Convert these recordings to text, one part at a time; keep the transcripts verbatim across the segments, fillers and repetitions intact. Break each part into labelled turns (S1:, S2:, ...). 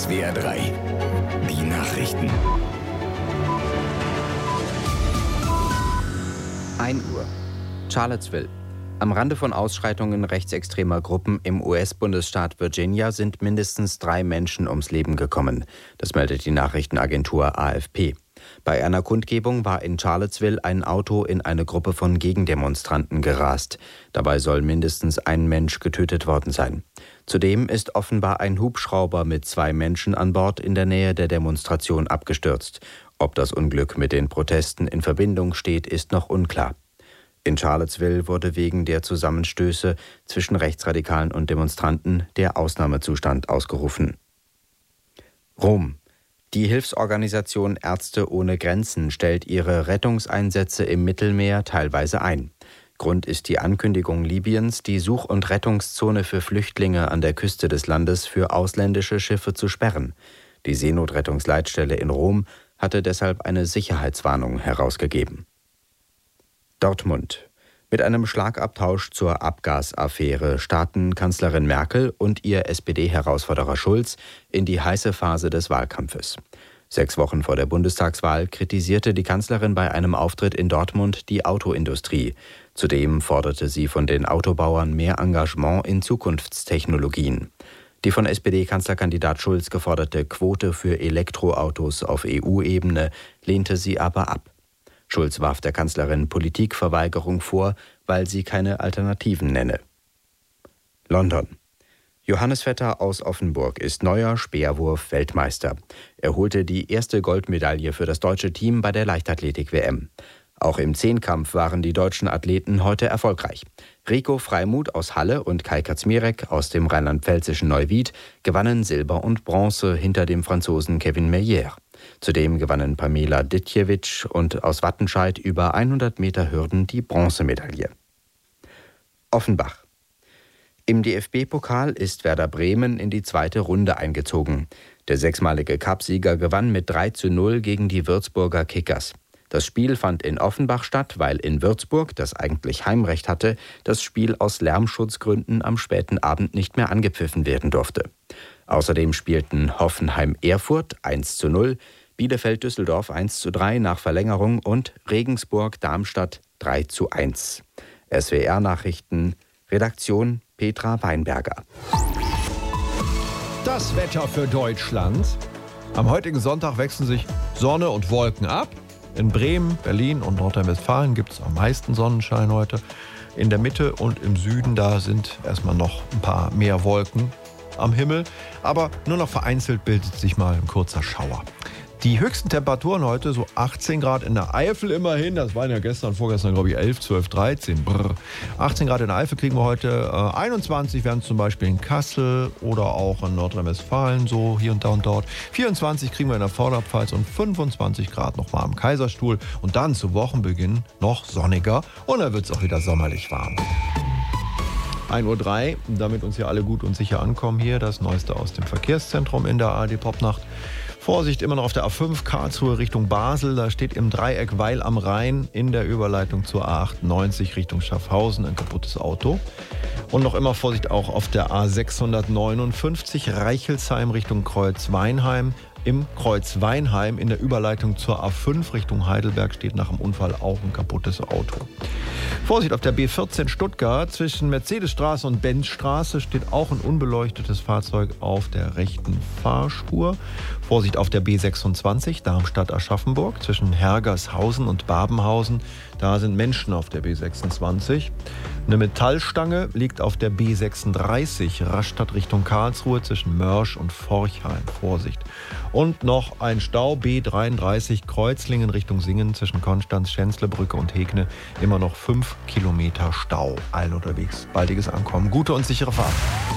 S1: S W R drei. Die Nachrichten.
S2: ein Uhr. Charlottesville. Am Rande von Ausschreitungen rechtsextremer Gruppen im U S-Bundesstaat Virginia sind mindestens drei Menschen ums Leben gekommen. Das meldet die Nachrichtenagentur A F P. Bei einer Kundgebung war in Charlottesville ein Auto in eine Gruppe von Gegendemonstranten gerast. Dabei soll mindestens ein Mensch getötet worden sein. Zudem ist offenbar ein Hubschrauber mit zwei Menschen an Bord in der Nähe der Demonstration abgestürzt. Ob das Unglück mit den Protesten in Verbindung steht, ist noch unklar. In Charlottesville wurde wegen der Zusammenstöße zwischen Rechtsradikalen und Demonstranten der Ausnahmezustand ausgerufen. Rom. Die Hilfsorganisation Ärzte ohne Grenzen stellt ihre Rettungseinsätze im Mittelmeer teilweise ein. Grund ist die Ankündigung Libyens, die Such- und Rettungszone für Flüchtlinge an der Küste des Landes für ausländische Schiffe zu sperren. Die Seenotrettungsleitstelle in Rom hatte deshalb eine Sicherheitswarnung herausgegeben. Dortmund. Mit einem Schlagabtausch zur Abgasaffäre starten Kanzlerin Merkel und ihr S P D-Herausforderer Schulz in die heiße Phase des Wahlkampfes. Sechs Wochen vor der Bundestagswahl kritisierte die Kanzlerin bei einem Auftritt in Dortmund die Autoindustrie. Zudem forderte sie von den Autobauern mehr Engagement in Zukunftstechnologien. Die von S P D-Kanzlerkandidat Schulz geforderte Quote für Elektroautos auf E U-Ebene lehnte sie aber ab. Schulz warf der Kanzlerin Politikverweigerung vor, weil sie keine Alternativen nenne. London. Johannes Vetter aus Offenburg ist neuer Speerwurf-Weltmeister. Er holte die erste Goldmedaille für das deutsche Team bei der Leichtathletik-W M. Auch im Zehnkampf waren die deutschen Athleten heute erfolgreich. Rico Freimuth aus Halle und Kai Kaczmirek aus dem rheinland-pfälzischen Neuwied gewannen Silber und Bronze hinter dem Franzosen Kevin Meyer. Zudem gewannen Pamela Ditjewitsch und aus Wattenscheid über hundert Meter Hürden die Bronzemedaille. Offenbach. Im D F B-Pokal ist Werder Bremen in die zweite Runde eingezogen. Der sechsmalige Cupsieger gewann mit drei zu null gegen die Würzburger Kickers. Das Spiel fand in Offenbach statt, weil in Würzburg, das eigentlich Heimrecht hatte, das Spiel aus Lärmschutzgründen am späten Abend nicht mehr angepfiffen werden durfte. Außerdem spielten Hoffenheim-Erfurt eins zu null, Bielefeld-Düsseldorf eins zu drei nach Verlängerung und Regensburg-Darmstadt drei zu eins. S W R-Nachrichten, Redaktion Petra Weinberger.
S3: Das Wetter für Deutschland. Am heutigen Sonntag wechseln sich Sonne und Wolken ab. In Bremen, Berlin und Nordrhein-Westfalen gibt es am meisten Sonnenschein heute. In der Mitte und im Süden, da sind erstmal noch ein paar mehr Wolken am Himmel. Aber nur noch vereinzelt bildet sich mal ein kurzer Schauer. Die höchsten Temperaturen heute, so achtzehn Grad in der Eifel immerhin. Das waren ja gestern, vorgestern, glaube ich, elf, zwölf, dreizehn. Brr. achtzehn Grad in der Eifel kriegen wir heute. Äh, einundzwanzig werden es zum Beispiel in Kassel oder auch in Nordrhein-Westfalen, so hier und da und dort. vierundzwanzig kriegen wir in der Vorderpfalz und fünfundzwanzig Grad noch mal am Kaiserstuhl. Und dann zu Wochenbeginn noch sonniger und dann wird es auch wieder sommerlich warm. ein Uhr drei, damit uns hier alle gut und sicher ankommen hier. Das Neueste aus dem Verkehrszentrum in der A R D-Popnacht. Vorsicht immer noch auf der A fünf Karlsruhe Richtung Basel. Da steht im Dreieck Weil am Rhein in der Überleitung zur A achtundneunzig Richtung Schaffhausen ein kaputtes Auto. Und noch immer Vorsicht auch auf der A sechshundertneunundfünfzig Reichelsheim Richtung Kreuz-Weinheim. Im Kreuz Weinheim in der Überleitung zur A fünf Richtung Heidelberg steht nach dem Unfall auch ein kaputtes Auto. Vorsicht auf der B vierzehn Stuttgart zwischen Mercedesstraße und Benzstraße steht auch ein unbeleuchtetes Fahrzeug auf der rechten Fahrspur. Vorsicht auf der B sechsundzwanzig Darmstadt-Aschaffenburg zwischen Hergershausen und Babenhausen. Da sind Menschen auf der B sechsundzwanzig. Eine Metallstange liegt auf der B sechsunddreißig Rastatt Richtung Karlsruhe zwischen Mörsch und Forchheim. Vorsicht. Und noch ein Stau B dreiunddreißig Kreuzlingen Richtung Singen zwischen Konstanz, Schänzlebrücke und Hegne. Immer noch fünf Kilometer Stau. Allen unterwegs. Baldiges Ankommen. Gute und sichere Fahrt.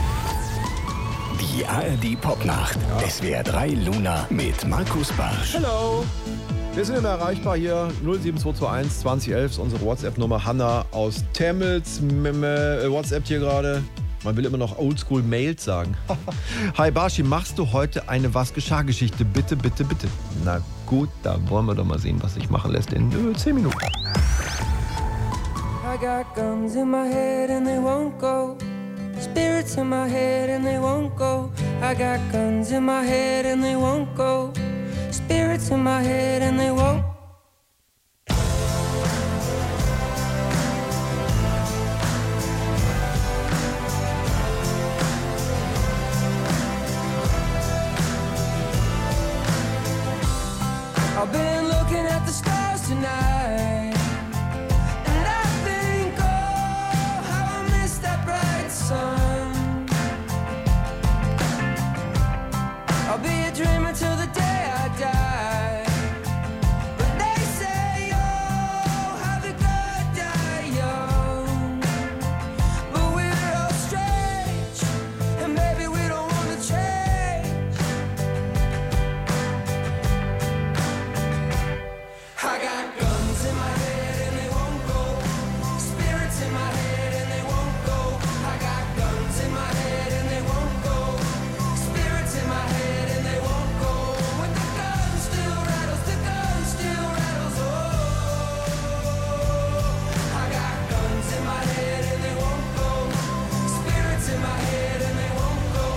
S1: Die A R D-Popnacht. Ja. S W R drei Luna mit Markus Barsch.
S3: Hallo. Wir sind immer erreichbar hier. null sieben zwei zwei eins zwanzig elf ist unsere WhatsApp-Nummer. Hanna aus Temmels äh, WhatsApp hier gerade. Man will immer noch Oldschool-Mails sagen. Hi Barschi, machst du heute eine Was-geschah-Geschichte? Bitte, bitte, bitte. Na gut, da wollen wir doch mal sehen, was sich machen lässt in äh, zehn Minuten.
S4: I got guns in my head and they won't go. Spirits in my head and they won't go. I got guns in my head and they won't go. Spirits in my head and they won't. I've been looking at the stars tonight, and I think, oh, how I miss that bright sun. I'll be a dreamer till the day I die. But they say, oh, have a good die young. But we're all strange, and maybe we don't want to change. I got guns in my head and they won't go. Spirits in my head and they won't go. I got guns in my head and they won't go. Spirits in my head and they won't go. When the gun still rattles, the gun still rattles. Oh, I got guns in my head and they won't go. Spirits in my head and they won't go.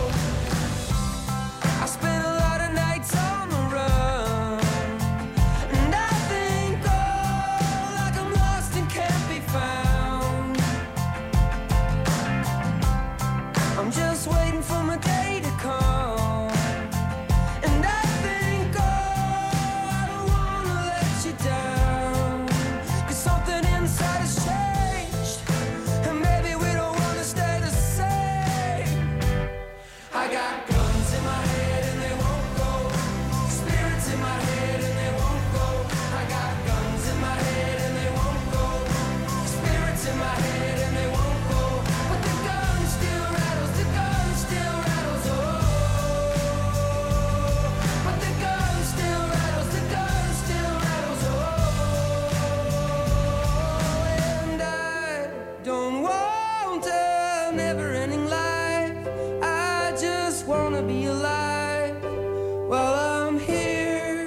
S4: I spent a lot of nights on the run, and I think, oh, like I'm lost and can't be found. I'm just waiting for my day to come, and I think, oh, I don't wanna let you down. 'Cause something inside has changed, and maybe we don't wanna stay the same. I got guns in my head and they won't go. Spirits in my head and they won't go. I got guns in my head and they won't go. Spirits in my head and they won't go. But the gun still rattles, the gun still rattles. Oh, but the gun still rattles, the gun still rattles. Oh, and I don't want a never-ending life. I just wanna be alive while I'm here.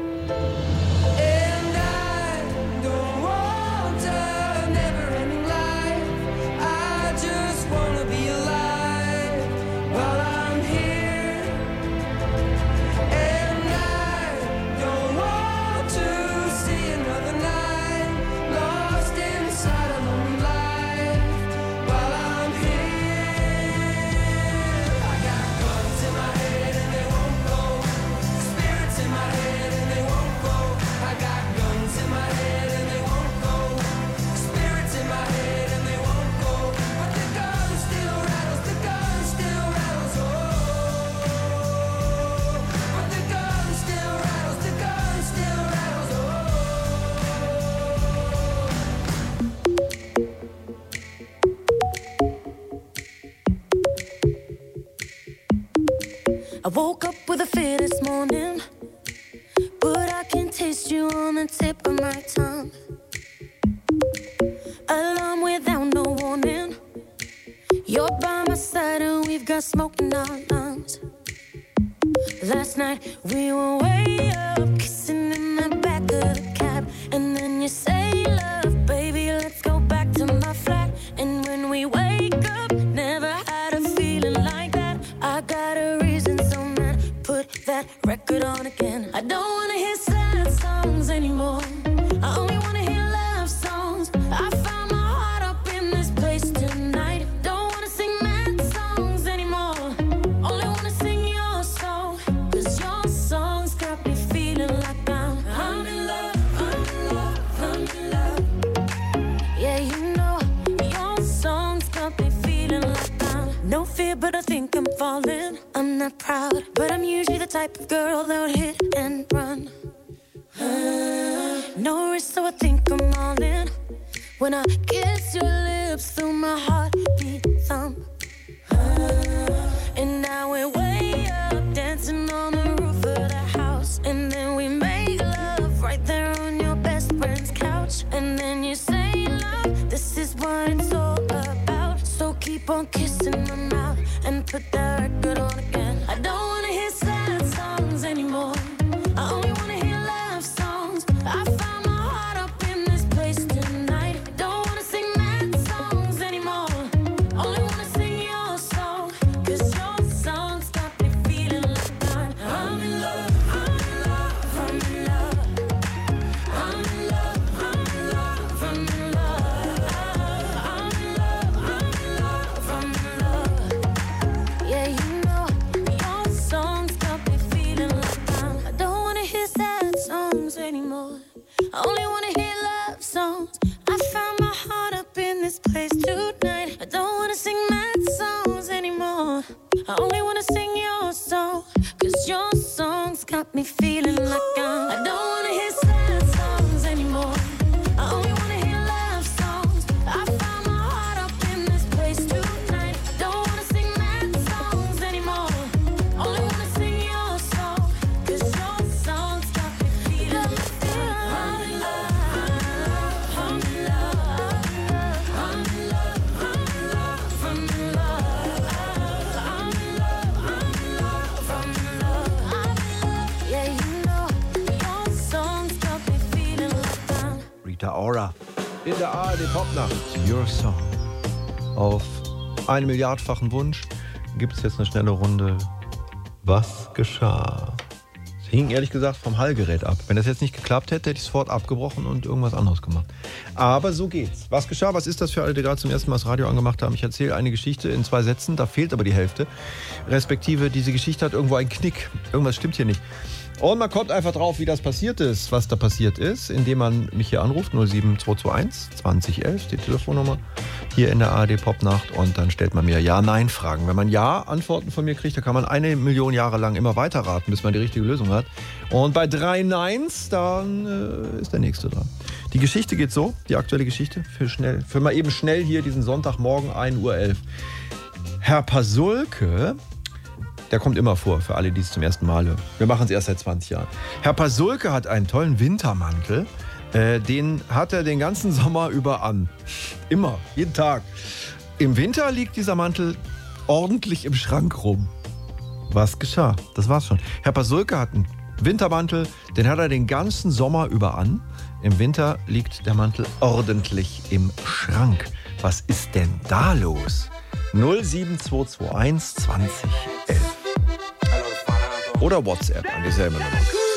S4: And I don't want a never-ending life. I just wanna be alive while I'm here. And I don't want to see another night lost inside a lonely life while I'm here. I got guns in my head and they won't go. Spirits in my head and they won't go. I got guns in my head and they won't go. Spirits in my head and they won't go. But the gun still rattles, the gun still rattles. Oh, but the gun still rattles, the gun still rattles. Oh.
S5: I woke up with a fear this morning, but I can taste you on the tip of my tongue. Alarm without no warning. You're by my side and we've got smoke in our lungs. Last night we were way up, kissing in the back of the cab. And then you say, love, baby, let's go back to my flat. And when we wake up, never had a feeling like that. I got a reason, so man, put that record on again. I don't wanna hear sad songs anymore. I only wanna hear love songs. I found my heart up in this place tonight. Don't wanna sing mad songs anymore. Only wanna sing your song. 'Cause your songs got me feeling like I'm I'm in love, I'm in love, I'm in love. Yeah, you know, your songs got me feeling like I'm no fear, but I think I'm falling. I'm not proud, but I'm usually the type of girl that would hit and run. No risk, so I think I'm all in. When I kiss your lips through my heartbeat thump. And now we're way up, dancing on the roof of the house. And then we make love right there on your best friend's couch. And then you say, love, this is what it's all about. So keep on kissing my mouth and put that record on again. I don't wanna hear sad songs anymore. I only wanna hear love songs. I found my heart up in this place tonight. Don't wanna sing mad songs anymore. Only wanna sing your song. 'Cause your songs got
S3: in der A R D Popnacht. Your Song. Auf einen Milliardfachen Wunsch gibt es jetzt eine schnelle Runde. Was geschah? Es hing ehrlich gesagt vom Hallgerät ab. Wenn das jetzt nicht geklappt hätte, hätte ich sofort abgebrochen und irgendwas anderes gemacht. Aber so geht's. Was geschah? Was ist das für alle, die gerade zum ersten Mal das Radio angemacht haben? Ich erzähle eine Geschichte in zwei Sätzen, da fehlt aber die Hälfte. Respektive, diese Geschichte hat irgendwo einen Knick. Irgendwas stimmt hier nicht. Und man kommt einfach drauf, wie das passiert ist, was da passiert ist, indem man mich hier anruft, null sieben zwei zwei eins zwanzig elf, die Telefonnummer, hier in der A R D Popnacht, und dann stellt man mir Ja-Nein-Fragen. Wenn man Ja-Antworten von mir kriegt, dann kann man eine Million Jahre lang immer weiterraten, bis man die richtige Lösung hat. Und bei drei Neins, dann äh, ist der Nächste dran. Die Geschichte geht so, die aktuelle Geschichte, für schnell, für mal eben schnell hier diesen Sonntagmorgen, ein Uhr elf. Herr Pasulke, der kommt immer vor, für alle, die es zum ersten Mal hören. Wir machen es erst seit zwanzig Jahren. Herr Pasulke hat einen tollen Wintermantel. Äh, den hat er den ganzen Sommer über an. Immer, jeden Tag. Im Winter liegt dieser Mantel ordentlich im Schrank rum. Was geschah? Das war's schon. Herr Pasulke hat einen Wintermantel, den hat er den ganzen Sommer über an. Im Winter liegt der Mantel ordentlich im Schrank. Was ist denn da los? null sieben zwei zwei eins zwanzig elf. Oder WhatsApp an dieselbe Nummer.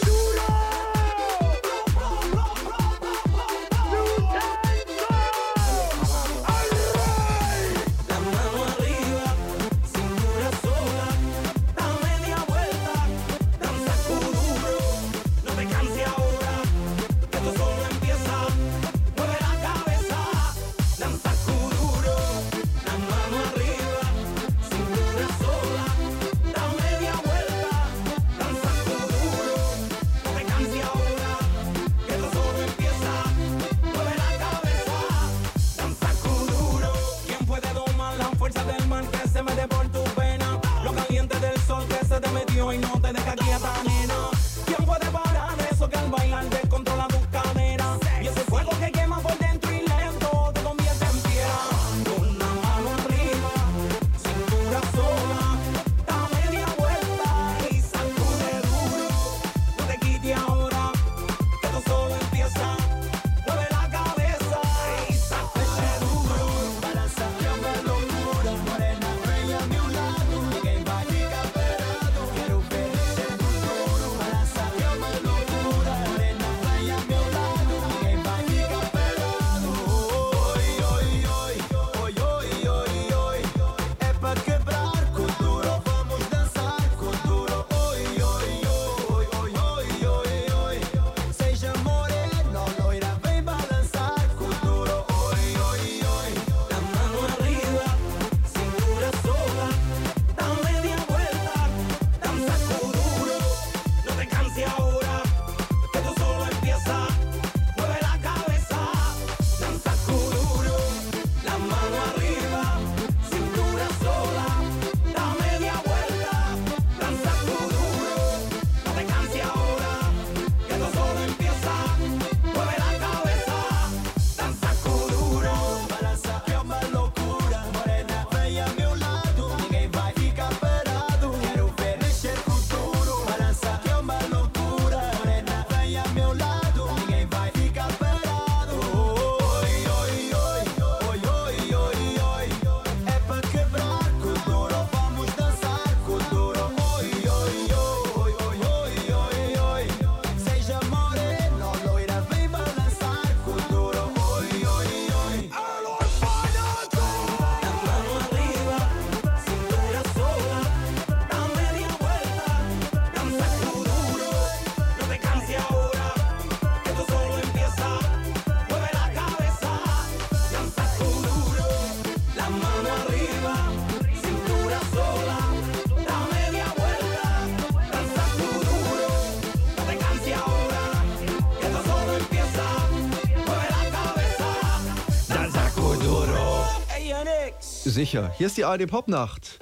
S3: Sicher. Hier ist die A R D Popnacht.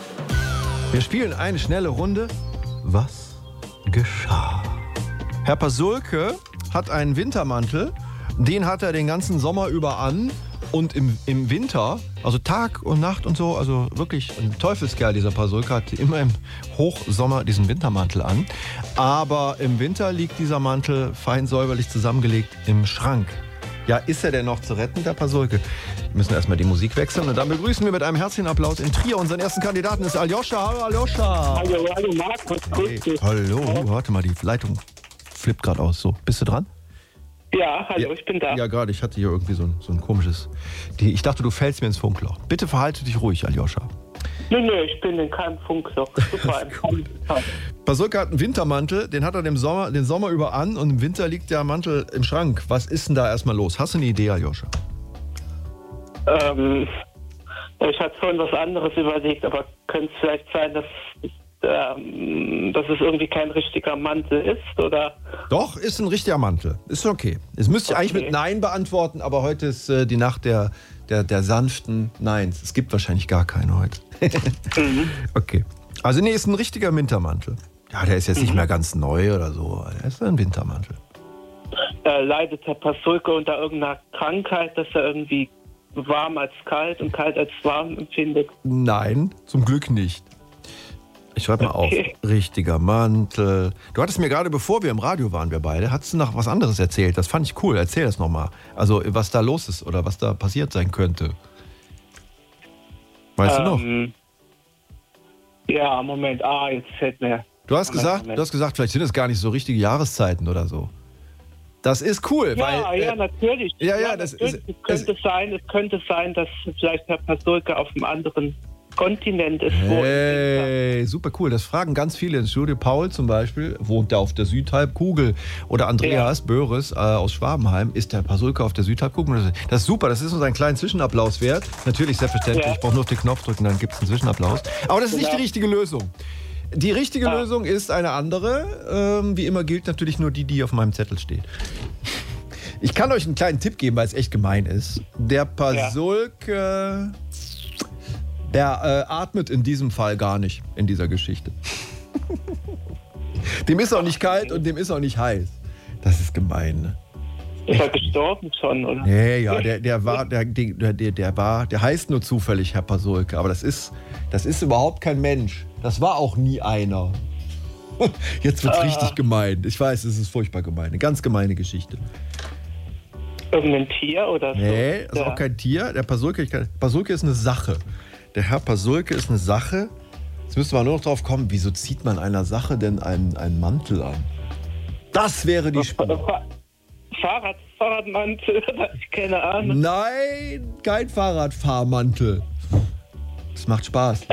S3: Wir spielen eine schnelle Runde. Was geschah? Herr Pasulke hat einen Wintermantel. Den hat er den ganzen Sommer über an. Und im, im Winter, also Tag und Nacht und so, also wirklich ein Teufelskerl, dieser Pasulke, hat immer im Hochsommer diesen Wintermantel an. Aber im Winter liegt dieser Mantel fein säuberlich zusammengelegt im Schrank. Ja, ist er denn noch zu retten, der Pasulke? Wir müssen erstmal die Musik wechseln und dann begrüßen wir mit einem herzlichen Applaus in Trier. Unseren ersten Kandidaten ist Aljoscha. Hallo Aljoscha.
S6: Hallo, hallo Markus,
S3: Hey,
S6: grüß dich.
S3: hallo, warte mal, die Leitung flippt gerade aus. So, bist du dran?
S6: Ja, hallo, ich bin da.
S3: Ja, gerade, ich hatte hier irgendwie so ein, so ein komisches... Die, ich dachte, du fällst mir ins Funkloch. Bitte verhalte dich ruhig, Aljoscha.
S6: Nö, nö, ich bin in keinem Funkloch. Super, entspannt.
S3: Pasulke hat einen Wintermantel, den hat er den Sommer, den Sommer über an und im Winter liegt der Mantel im Schrank. Was ist denn da erstmal los? Hast du eine Idee, Aljoscha?
S6: ähm, ich hatte vorhin was anderes überlegt, aber könnte es vielleicht sein, dass, ähm, dass es irgendwie kein richtiger Mantel ist, oder?
S3: Doch, ist ein richtiger Mantel. Ist okay. Es müsste ich
S6: Okay.
S3: eigentlich mit Nein beantworten, aber heute ist äh, die Nacht der, der, der sanften Neins. Es gibt wahrscheinlich gar keine heute. Okay. Also nee, ist ein richtiger Wintermantel. Ja, der ist jetzt nicht mehr ganz neu oder so. Der ist ein Wintermantel.
S6: Äh, leidet Herr Pasulke unter irgendeiner Krankheit, dass er irgendwie warm als kalt und kalt als warm empfindet?
S3: Nein, zum Glück nicht. Ich schreibe mal
S6: Okay.
S3: auf. Richtiger Mantel. Du hattest mir gerade, bevor wir im Radio waren, wir beide, hattest du noch was anderes erzählt. Das fand ich cool. Erzähl das nochmal. Also, was da los ist oder was da passiert sein könnte. Weißt du noch?
S6: Ähm, Ja, Moment, ah, jetzt fällt mir...
S3: Du hast,
S6: Moment,
S3: gesagt,
S6: Moment.
S3: du hast gesagt, vielleicht sind es gar nicht so richtige Jahreszeiten oder so. Das ist cool,
S6: Ja,
S3: weil...
S6: ja,
S3: äh,
S6: natürlich.
S3: ja, ja, das
S6: natürlich.
S3: ist-
S6: es könnte sein, es könnte sein, dass vielleicht Herr Pasulke auf einem anderen Kontinent ist. wo-
S3: Hey, super cool. Das fragen ganz viele ins Studio. Paul zum Beispiel, wohnt da auf der Südhalbkugel. Oder Andreas Böhres äh, aus Schwabenheim. Ist der Pasulke auf der Südhalbkugel? Das ist super. Das ist uns einen kleinen Zwischenapplaus wert. Natürlich, selbstverständlich.
S6: Ja.
S3: Ich brauche nur auf den Knopf drücken, dann gibt es einen Zwischenapplaus. Aber das ist nicht
S6: Genau.
S3: die richtige Lösung. Die richtige
S6: Ah.
S3: Lösung ist eine andere. Ähm, wie immer gilt natürlich nur die, die auf meinem Zettel steht. Ich kann euch einen kleinen Tipp geben, weil es echt gemein ist. Der Pasulke, der äh, atmet in diesem Fall gar nicht in dieser Geschichte. Dem ist auch nicht kalt und dem ist auch nicht heiß. Das ist gemein, ne?
S6: Ist er gestorben schon, oder?
S3: Nee, ja, der, der war, der, der, der, der war, der heißt nur zufällig Herr Pasulke, aber das ist, das ist überhaupt kein Mensch. Das war auch nie einer. Jetzt wird's
S6: Ah.
S3: richtig gemein. Ich weiß, es ist furchtbar gemein. Eine ganz gemeine Geschichte.
S6: Irgendein Tier oder so?
S3: Nee, ist
S6: Ja.
S3: auch kein Tier. Der Pasulke, ich kann, Pasulke ist eine Sache. Der Herr Pasulke ist eine Sache. Jetzt müsste man nur noch drauf kommen, wieso zieht man einer Sache denn einen, einen Mantel an? Das wäre die Spur.
S6: Fa- Fahrrad, Fahrradmantel, keine Ahnung.
S3: Nein, kein Fahrradfahrmantel. Das macht Spaß.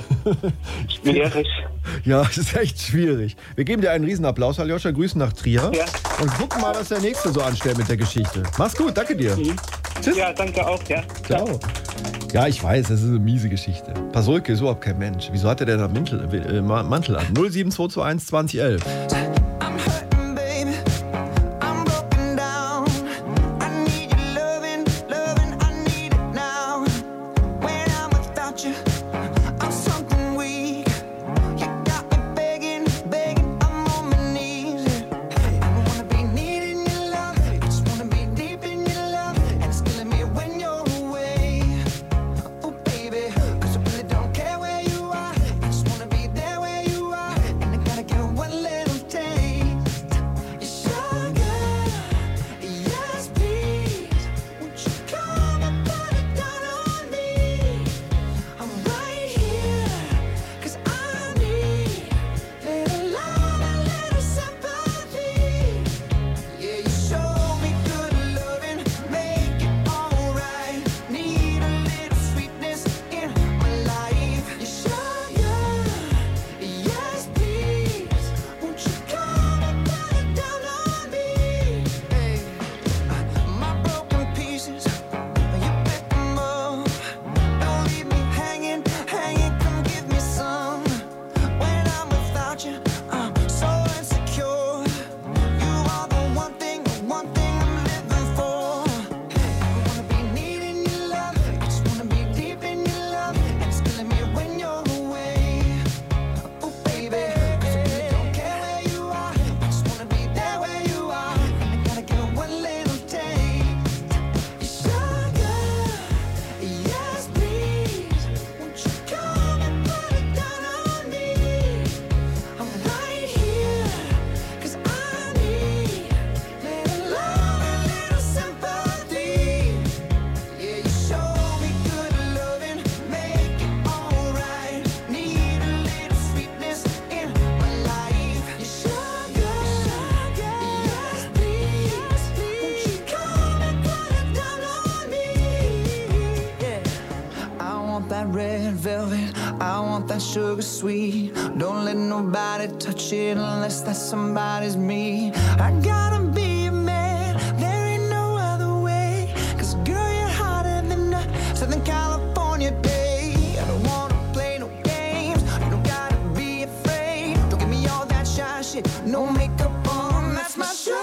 S6: Schwierig.
S3: Ja, es ist echt schwierig. Wir geben dir einen Riesenapplaus, Aljoscha. Grüßen nach Trier.
S6: Ja.
S3: Und gucken mal, was der Nächste so anstellt mit der Geschichte. Mach's gut, danke dir. Tschüss.
S6: Ja, danke auch, ja.
S3: Ciao. Ja, ich weiß, das ist eine miese Geschichte. Pasulke ist überhaupt kein Mensch. Wieso hat er denn einen Mantel, äh, Mantel an? null sieben zwei zwei eins zwanzig elf.
S7: I'm hurting, baby. I'm broken down. I need your loving, loving. I need it now. When I'm without you, I'm something weak. You got me begging, begging. I'm on my knees. I wanna be needing your love. I just wanna be deep in your love. And it's killing me when you're away. Oh, baby, 'cause I really don't care where you are. I just wanna be there where you are. And I gotta get one little taste. You're sugar, yes, please. Won't you come and put it down on me? I'm right here, 'cause I need little love and little sympathy. Yeah, you show me good loving, make it alright. Need a little sweetness in my life. You sugar, yes, please. Won't you come and put it down on me? Hey, my broken pieces, you pick them up. Don't leave me hanging, hanging. Come give me some. When I'm without you, I'm so insecure. You are the one thing, the one thing I'm living for. I wanna be needing your love. I just wanna be deep in your love. And it's killing me when you're away. Oh, baby, 'cause I really don't care where you are. I just wanna be there where you are. And I gotta get one little taste. Your sugar, yes, please. Won't you come and put it down on me? I'm sugar sweet. Don't let nobody touch it unless that somebody's me. I gotta be a man, there ain't no other way. Cause girl, you're hotter than a Southern California day. I don't wanna play no games, you don't gotta be afraid. Don't give me all that shy shit, no makeup on, that's my sugar.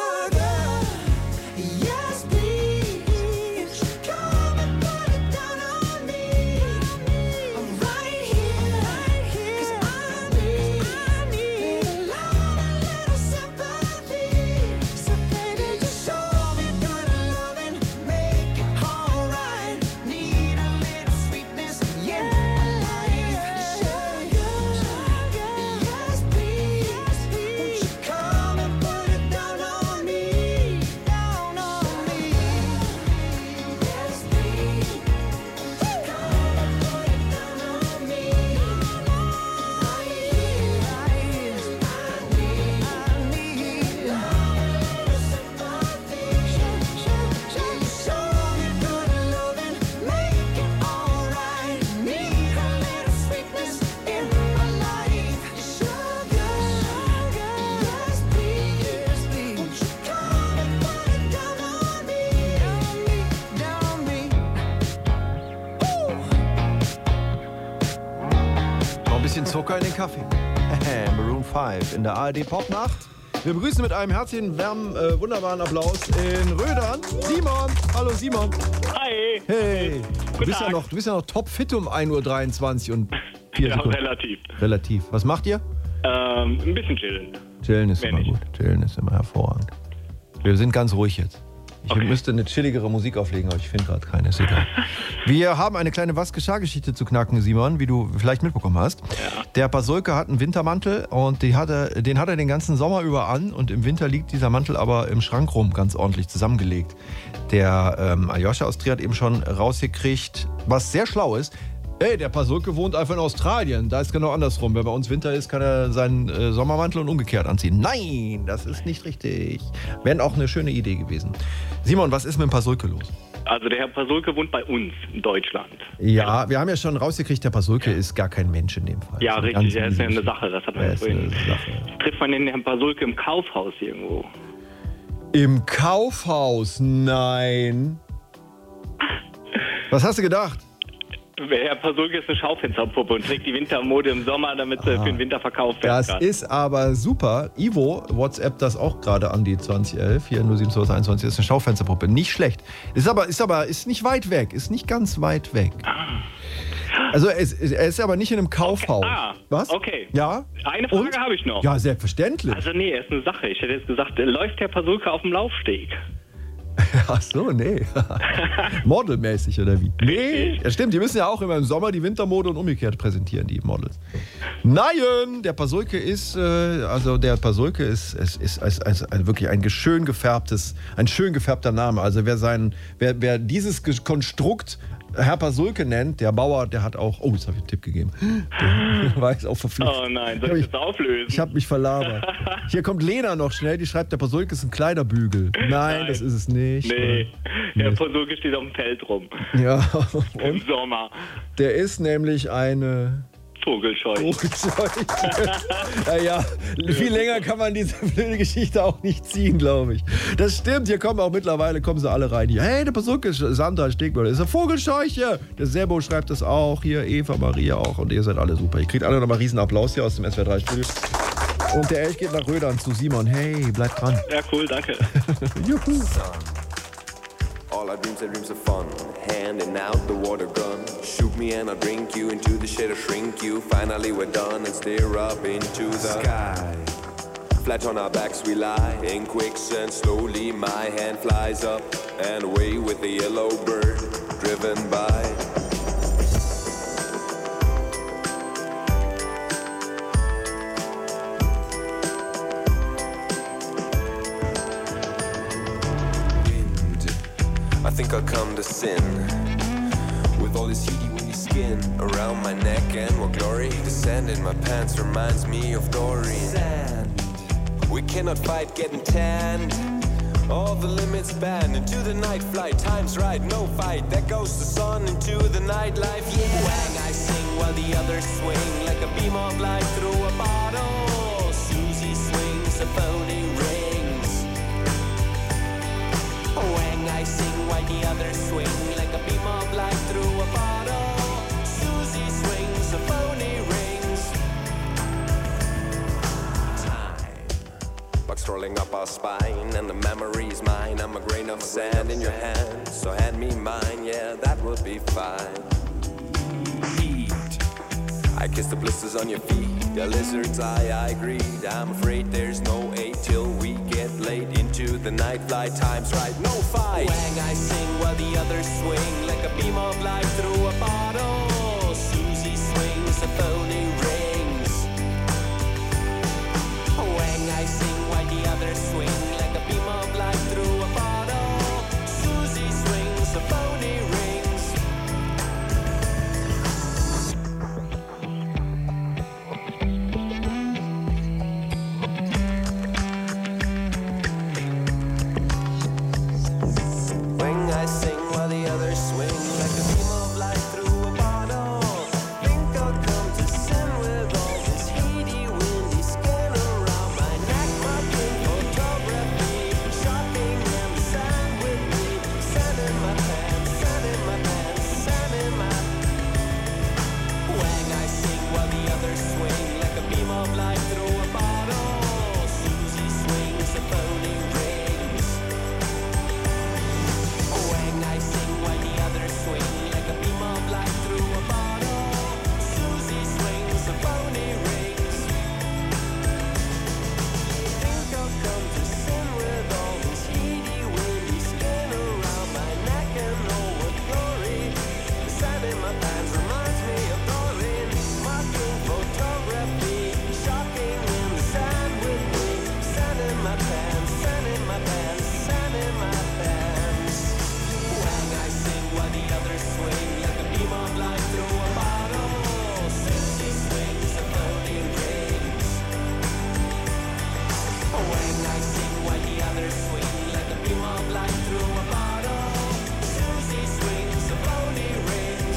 S7: Yes, please, come and put it down on me. I'm right here, cause I need, I need a lot, a little sympathy. So baby, just show me good loving, make it alright. Need a little sweetness in my life. Sugar, yes please, won't you come and put it down on me, down on me. Yes please, come and put it down on me. I need, I need, I need a little sympathy. Show me good loving, make it alright. Need a little sweetness in my life. Sugar, yes please, won't you come and put it down on me, down on me, down on me.
S3: Noch ein bisschen Zucker in den Kaffee. Maroon fünf in der A R D Popnacht. Wir begrüßen mit einem herzlichen, wärmen, äh, wunderbaren Applaus in Rödern Simon. Hallo Simon.
S8: Hi.
S3: Hey. Du
S8: Guten
S3: bist ja
S8: Tag.
S3: noch, du bist ja noch topfit um ein Uhr dreiundzwanzig und vier
S8: Ja,
S3: Sekunden.
S8: relativ.
S3: Relativ. Was macht ihr?
S8: Ähm, ein bisschen chillen.
S3: Chillen ist
S8: Mehr
S3: immer
S8: nicht.
S3: gut. Chillen ist immer hervorragend. Wir sind ganz ruhig jetzt. Ich
S8: Okay.
S3: müsste eine chilligere Musik auflegen, aber ich finde gerade keine. Ist egal. Wir haben eine kleine Was-Geschah-Geschichte zu knacken, Simon, wie du vielleicht mitbekommen hast.
S8: Ja.
S3: Der Pasulke hat einen Wintermantel und die hat er, den hat er den ganzen Sommer über an und im Winter liegt dieser Mantel aber im Schrank rum, ganz ordentlich zusammengelegt. Der ähm, Aljoscha aus Trier hat eben schon rausgekriegt, was sehr schlau ist. Ey, der Pasulke wohnt einfach in Australien. Da ist genau andersrum. Wenn bei uns Winter ist, kann er seinen äh, Sommermantel und umgekehrt anziehen. Nein, das ist nicht richtig. Wäre auch eine schöne Idee gewesen. Simon, was ist mit dem Pasulke los?
S8: Also der Herr Pasulke wohnt bei uns in Deutschland.
S3: Ja, wir haben ja schon rausgekriegt, der Pasulke ist gar kein Mensch in dem Fall.
S8: Ja,
S3: Das ist
S8: richtig,
S3: ganz
S8: er ist ja
S3: easy.
S8: eine Sache, das hat man
S3: Er
S8: ja
S3: ist
S8: vorhin.
S3: eine Sache.
S8: Trifft man den Herrn Pasulke im Kaufhaus irgendwo?
S3: Im Kaufhaus? Nein. Was hast du gedacht?
S8: Herr Pasulke ist eine Schaufensterpuppe und trägt die Wintermode im Sommer, damit sie für den Winter verkauft werden
S3: Das
S8: kann.
S3: ist aber super. Ivo, WhatsApp das auch gerade an die zwanzig elf, hier null sieben zwei einundzwanzig, ist eine Schaufensterpuppe. Nicht schlecht. Ist aber, ist aber ist nicht weit weg. Ist nicht ganz weit weg. Also es, er ist aber nicht in einem Kaufhaus.
S8: Ah,
S3: Was?
S8: okay.
S3: Ja?
S8: Eine Frage
S3: Und?
S8: habe ich noch.
S3: Ja, selbstverständlich.
S8: Also nee, ist eine Sache. Ich hätte jetzt gesagt, äh, läuft Herr Pasulke auf dem Laufsteg?
S3: Ach so, nee. Modelmäßig oder wie? Nee, ja, stimmt. Die müssen ja auch immer im Sommer die Wintermode und umgekehrt präsentieren, die Models. Nein, der Pasulke ist, äh, also der Pasulke ist, ist, ist, ist, ist ein, wirklich ein schön gefärbtes, ein schön gefärbter Name. Also wer sein, wer, wer dieses Ge- Konstrukt Herr Pasulke nennt, der Bauer, der hat auch, oh, jetzt habe ich einen Tipp gegeben. Der war jetzt auch verpflichtet.
S8: Oh nein, soll ich das auflösen?
S3: Ich habe mich verlabert. Hier kommt Lena noch schnell, die schreibt, der Pasulke ist ein Kleiderbügel. Nein,
S8: Nein.
S3: das ist es nicht.
S8: Nee, Herr Pasulke steht auf dem Feld rum.
S3: Ja,
S8: Im
S3: und
S8: Sommer.
S3: der ist nämlich eine
S8: Vogelscheu.
S3: Vogelscheuche. Naja, viel länger kann man diese blöde Geschichte auch nicht ziehen, glaube ich. Das stimmt, hier kommen auch mittlerweile, kommen sie alle rein. Hier, hey, der Pasulke ist Sandra Stegmüller, ist eine Vogelscheuche. Der Sebo schreibt das auch, hier Eva, Maria auch und ihr seid alle super. Ihr kriegt alle nochmal riesen Applaus hier aus dem S W R drei Studio. Und der Elch geht nach Rödern zu Simon. Hey, bleib dran.
S8: Ja, cool, danke.
S3: Juhu.
S9: All our dreams are dreams of fun. Handing out the water gun. Shoot me and I'll drink you. Into the shade or shrink you. Finally we're done and stare up into the sky. Flat on our backs we lie. In quicksand slowly my hand flies up and away with the yellow bird. Driven by I think I'll come to sin with all this heaty windy skin around my neck and more glory. The sand in my pants reminds me of Doreen. Sand. We cannot fight getting tanned. All the limits banned into the night flight. Time's right, no fight. There goes the sun into the nightlife. Yeah. When I sing while the others swing like a beam of light through a bottle. Susie swings the phony rings. When I sing while the others swing like a beam of light through a bottle. Susie swings the phony rings. Time, bugs rolling up our spine, and the memory's mine. I'm a grain of sand in your hand, so hand me mine. Yeah, that will be fine. Heat, I kiss the blisters on your feet. The lizard's eye I greet. I'm afraid there's no aid till we get late into the night. Flight time's right, no fight. When I sing while the others swing like a beam of light through a bottle. Susie swings the phony rings. When I sing while the others swing like a beam of light through a bottle. Susie swings the phony rings. When I sing while the others swing like a beam of light through a bottle. Think I'll come to sin with all this heady, windy skin around my neck. My pink photography, shopping in the sand with me. Sand in my pants, sand in my pants, sand in my. When I sing while the others swing like a beam of light through a bottle. Susie swings the phony rings. When I sing while the others swing like a beam of light through a bottle. Susie swings the phony rings. Think I'll come to sin with all this heady, windy skin around my neck and know what glory. The sand in my pants reminds me of Doreen. Marking photography, shocking in the sand with me. Sand in my pants, sand in my pants, sand in my pants. When I sing while the others swing like a beam of light through a bottle. Susie swings the phony rings. When I sing while the others swing like a beam of light through a bottle. Susie swings the phony rings.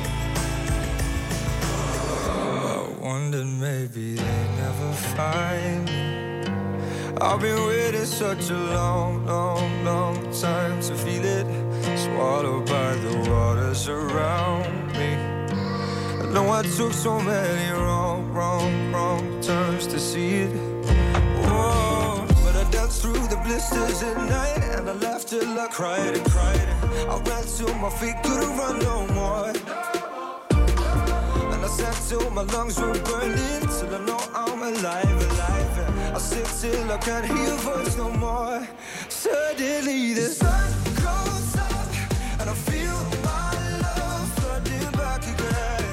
S10: I wondered maybe they never find me. I've been waiting such a long, long, long time to feel it. Swallowed by the waters around me. I know I took so many wrong, wrong, wrong turns to see it. Whoa, but I danced through the blisters at night, and I laughed till I cried and cried. I ran till my feet couldn't run no more. And I sang till my lungs were burning, till I know I'm alive, alive. I sing till I can't hear your voice no more. Suddenly the sun goes up, and I feel my love flooding back again.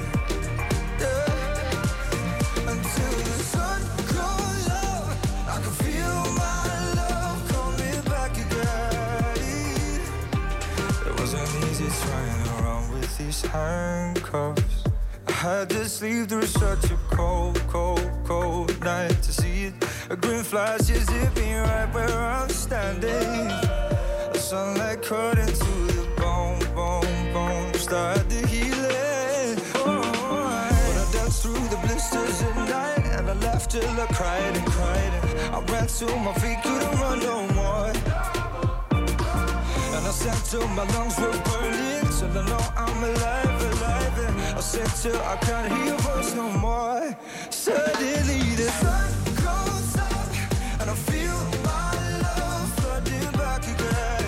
S10: Yeah. Until the sun goes up, I can feel my love coming back again. It wasn't easy trying around with these handcuffs. I had to sleep through such a cold, cold, cold night to see it. A green flash is zipping right where I'm standing. The sunlight cut into the bone, bone, bone. Start the healing. Oh, when I danced through the blisters at night, and I laughed till I cried and cried. I ran till my feet couldn't run no more. And I sang till my lungs were burning, till I know I'm alive, alive. And I sang till I can't hear your voice no more. Suddenly the sun goes up, and I feel my love flooding back again.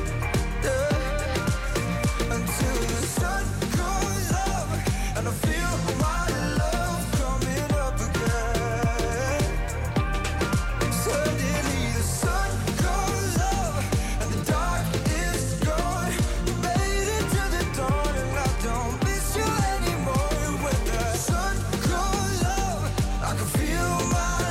S10: Yeah. Until the sun goes up, and I feel my love coming up again. Suddenly the sun goes up, and the dark is gone. We made it to the dawn, and I don't miss you anymore. When the sun goes up, I can feel my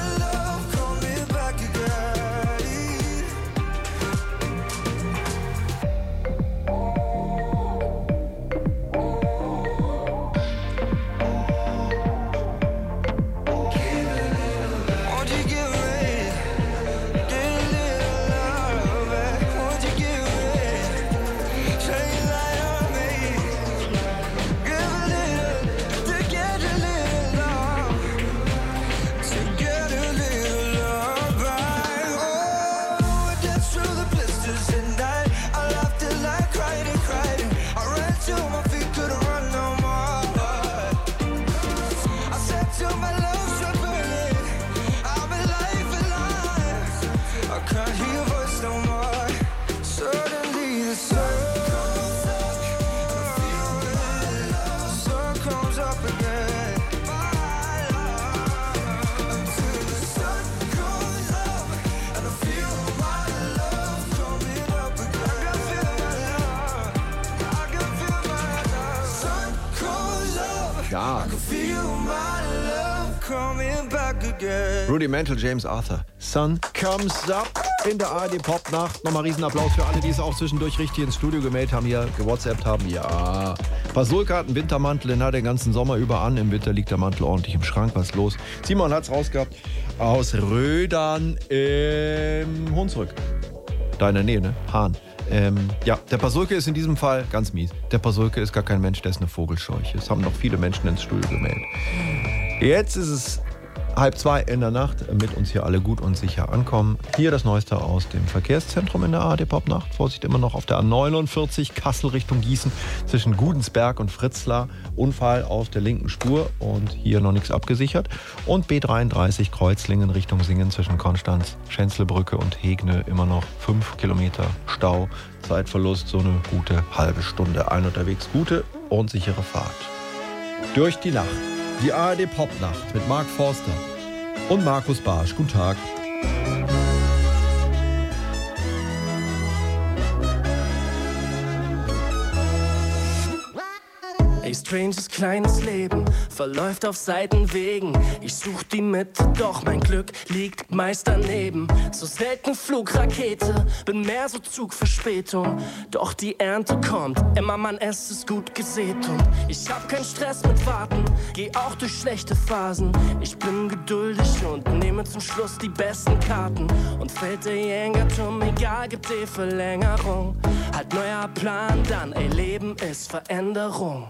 S10: again.
S3: Rudimental James Arthur. Sun comes up in der A R D-Pop-Nacht. Nochmal Riesenapplaus für alle, die es auch zwischendurch richtig ins Studio gemeldet haben, hier gewhatsappt haben. Ja. Pasulka hat einen Wintermantel, den hat den ganzen Sommer über an. Im Winter liegt der Mantel ordentlich im Schrank. Was ist los? Simon hat's rausgehabt. Aus Rödern im Hunsrück. Da in der Nähe, ne? Hahn. Ähm, ja, der Pasulke ist in diesem Fall ganz mies. Der Pasulke ist gar kein Mensch, der ist eine Vogelscheuche. Es haben noch viele Menschen ins Studio gemeldet. Jetzt ist es halb zwei in der Nacht, damit uns hier alle gut und sicher ankommen. Hier das Neueste aus dem Verkehrszentrum in der A R D-Pop-Nacht. Vorsicht immer noch auf der A neunundvierzig Kassel Richtung Gießen zwischen Gudensberg und Fritzlar. Unfall auf der linken Spur und hier noch nichts abgesichert. Und B dreiunddreißig Kreuzlingen Richtung Singen zwischen Konstanz, Schenzelbrücke und Hegne immer noch fünf Kilometer Stau. Zeitverlust so eine gute halbe Stunde. Ein unterwegs gute und sichere Fahrt. Durch die Nacht. Die A R D-Pop-Nacht mit Mark Forster und Markus Barsch. Guten Tag.
S11: Ey, stranges kleines Leben verläuft auf Seitenwegen. Ich such die Mitte, doch mein Glück liegt meist daneben. So selten Flugrakete, bin mehr so Zugverspätung. Doch die Ernte kommt, immer Mann, es ist gut gesät. Und ich hab keinen Stress mit Warten, geh auch durch schlechte Phasen. Ich bin geduldig und nehme zum Schluss die besten Karten. Und fällt der Jenga-Turm, egal, gibt die Verlängerung. Halt neuer Plan dann, ey, Leben ist Veränderung.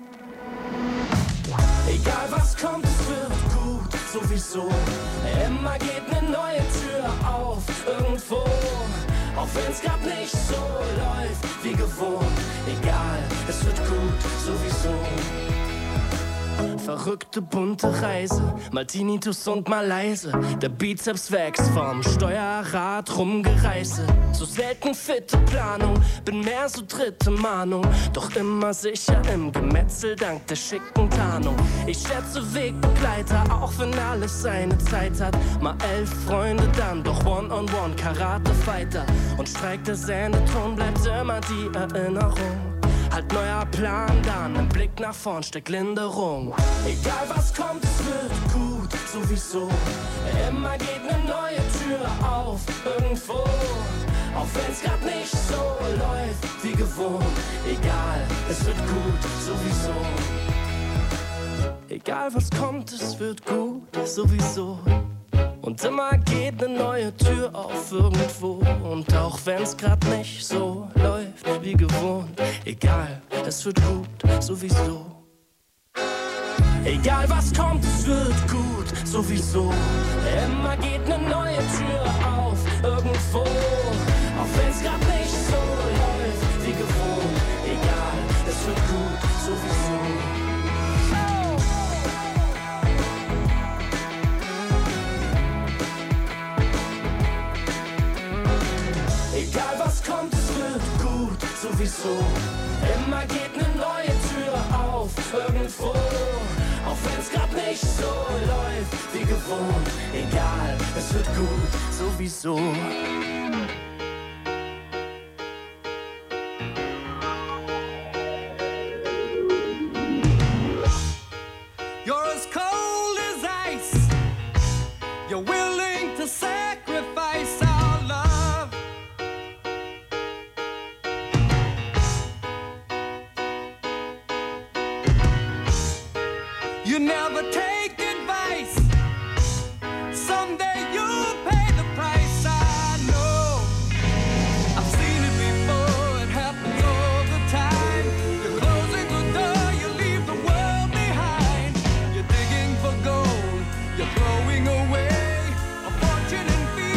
S11: Egal was kommt, es wird gut, sowieso. Immer geht eine neue Tür auf, irgendwo. Auch wenn's grad nicht so läuft wie gewohnt. Egal, es wird gut, sowieso. Verrückte, bunte Reise, mal Tinnitus und mal leise. Der Bizeps wächst vom Steuerrad rumgereiße. So selten fitte Planung, bin mehr so dritte Mahnung. Doch immer sicher im Gemetzel dank der schicken Tarnung. Ich schätze Wegbegleiter, auch wenn alles seine Zeit hat. Mal elf Freunde dann, doch One-on-One, Karate-Fighter. Und streikt der Sendeton, bleibt immer die Erinnerung. Halt neuer Plan dann, ein Blick nach vorn steckt Linderung. Egal was kommt, es wird gut, sowieso. Immer geht eine neue Tür auf, irgendwo. Auch wenn's grad nicht so läuft wie gewohnt. Egal, es wird gut, sowieso. Egal was kommt, es wird gut, sowieso. Und immer geht eine neue Tür auf irgendwo. Und auch wenn's grad nicht so läuft wie gewohnt. Egal, es wird gut, sowieso. Egal was kommt, es wird gut, sowieso. Immer geht eine neue Tür auf irgendwo. Auch wenn's grad nicht so läuft wie gewohnt. Egal, es wird gut, sowieso. Egal was kommt, es wird gut, sowieso. Immer geht eine neue Tür auf, irgendwo. Auch wenn's grad nicht so läuft wie gewohnt. Egal, es wird gut, sowieso.
S10: You're as cold as ice. You're willing to sacrifice our love. You never take advice. Someday you'll pay the price. I know. I've seen it before. It happens all the time. You're closing the door. You leave the world behind. You're digging for gold. You're throwing away a fortune in fields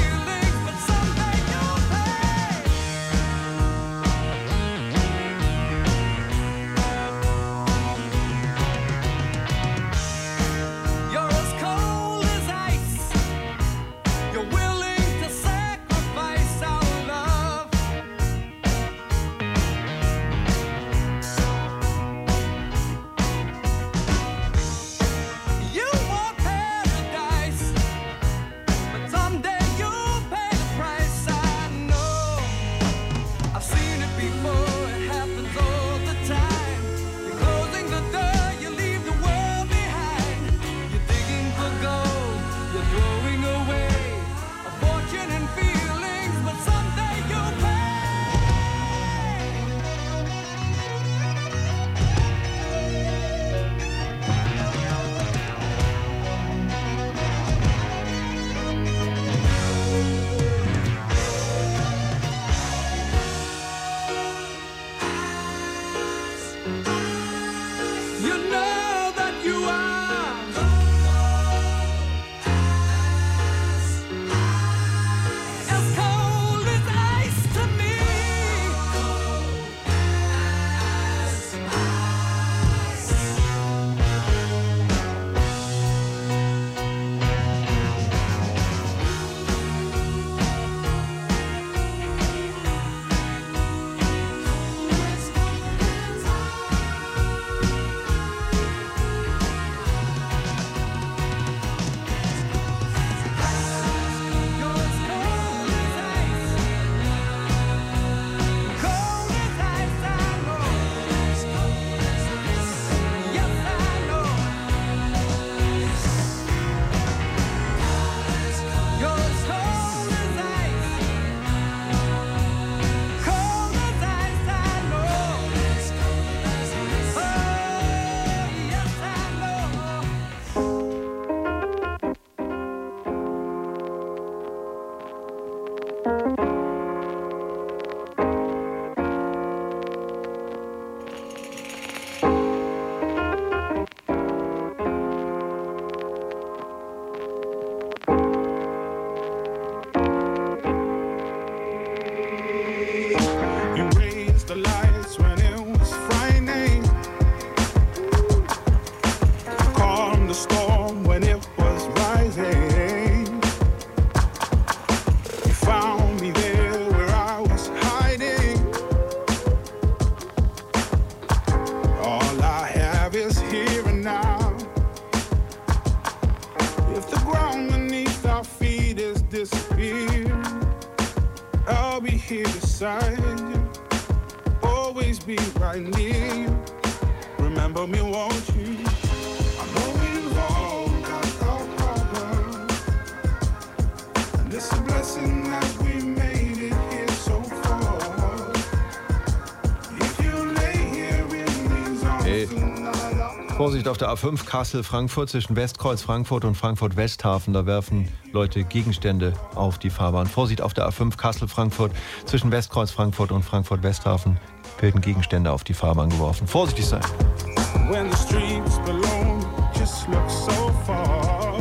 S12: here beside you, always be right near you. Remember me, won't you? I know we've all got our problems, and it's a blessing that we made it here so far. If you lay here in these arms
S3: Hey.
S12: tonight,
S3: Vorsicht auf der A fünf Kassel-Frankfurt zwischen Westkreuz Frankfurt und Frankfurt-Westhafen. Da werfen Leute Gegenstände auf die Fahrbahn. Vorsicht auf der A fünf Kassel-Frankfurt zwischen Westkreuz Frankfurt und Frankfurt-Westhafen werden Gegenstände auf die Fahrbahn geworfen. Vorsichtig sein.
S12: when the streets below just look so far.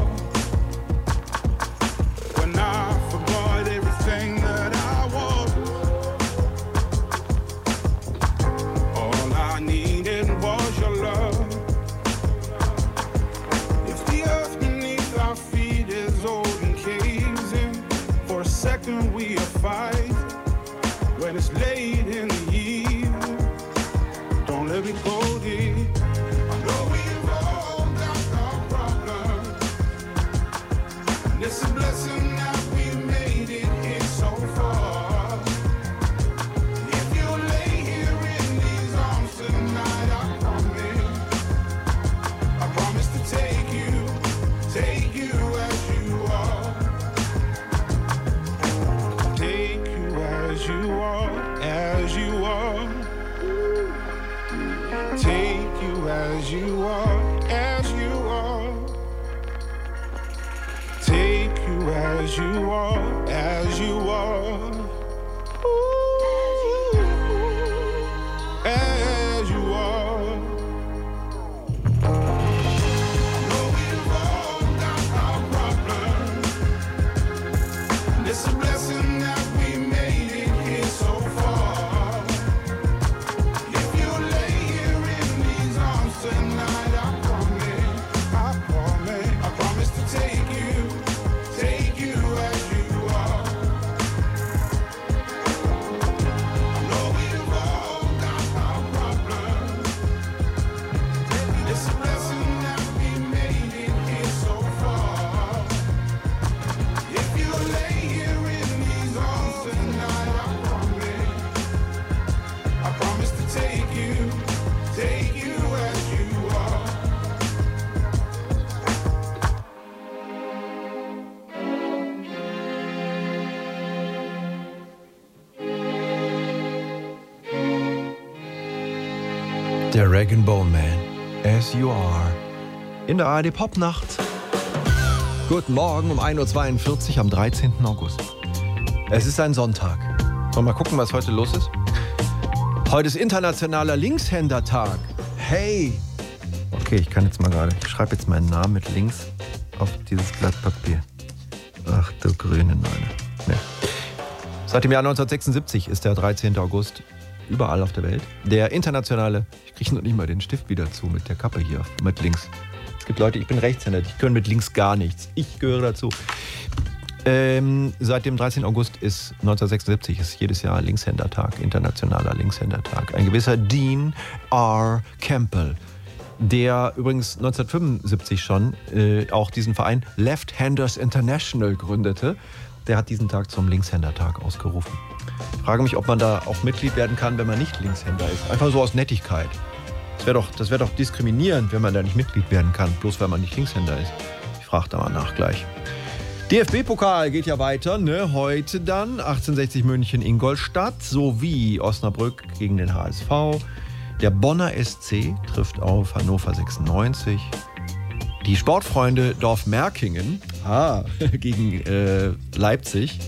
S12: When I forgot everything that I was, all I needed was your love. If the earth beneath our feet is old and caves in, for a second we are fighting. When it's late in the evening, don't let me go deep. It's a blessing that we made it here so far. If you lay here in these arms tonight, I promise, I promise to take you, take you as you are. Take you as you are, as you are. Take you as you are, as you are. Take you as you are, as you are. Ooh, as you are. I know we've all got our problems, and it's a blessing that we made it here so far. If you lay here in these arms tonight, I promise, I promise, I promise to take you. Take you as you are. I know we've all got our problems. It's a blessing that we made it here so far. If you lay here in these arms tonight, I promise, I promise to take you, take you as you are.
S3: Der Rag and Bone Man, As You Are, in der A R D Popnacht. Guten Morgen um ein Uhr zweiundvierzig am dreizehnten August. Es ist ein Sonntag. Wollen wir mal gucken, was heute los ist? Heute ist internationaler Linkshändertag. Hey! Okay, ich kann jetzt mal gerade, ich schreibe jetzt meinen Namen mit links auf dieses Blatt Papier. Ach du grüne Neune. Nee. Seit dem Jahr neunzehnhundertsechsundsiebzig ist der dreizehnten August überall auf der Welt der internationale, ich kriege noch nicht mal den Stift wieder zu mit der Kappe hier, mit links. Es gibt Leute, ich bin Rechtshänder, die können mit links gar nichts. Ich gehöre dazu. Ähm, seit dem dreizehnten August ist neunzehnhundertsechsundsiebzig ist jedes Jahr Linkshändertag, internationaler Linkshändertag. Ein gewisser Dean R. Campbell, der übrigens neunzehnhundertfünfundsiebzig schon äh, auch diesen Verein Left Handers International gründete, der hat diesen Tag zum Linkshändertag ausgerufen. Ich frage mich, ob man da auch Mitglied werden kann, wenn man nicht Linkshänder ist. Einfach so aus Nettigkeit. Das wäre doch, das wär doch diskriminierend, wenn man da nicht Mitglied werden kann, bloß weil man nicht Linkshänder ist. Ich frage da mal nach gleich. D F B-Pokal geht ja weiter, ne? Heute dann achtzehnhundertsechzig München Ingolstadt sowie Osnabrück gegen den H S V. Der Bonner S C trifft auf Hannover sechsundneunzig. Die Sportfreunde Dorf-Merkingen ah, gegen äh, Leipzig.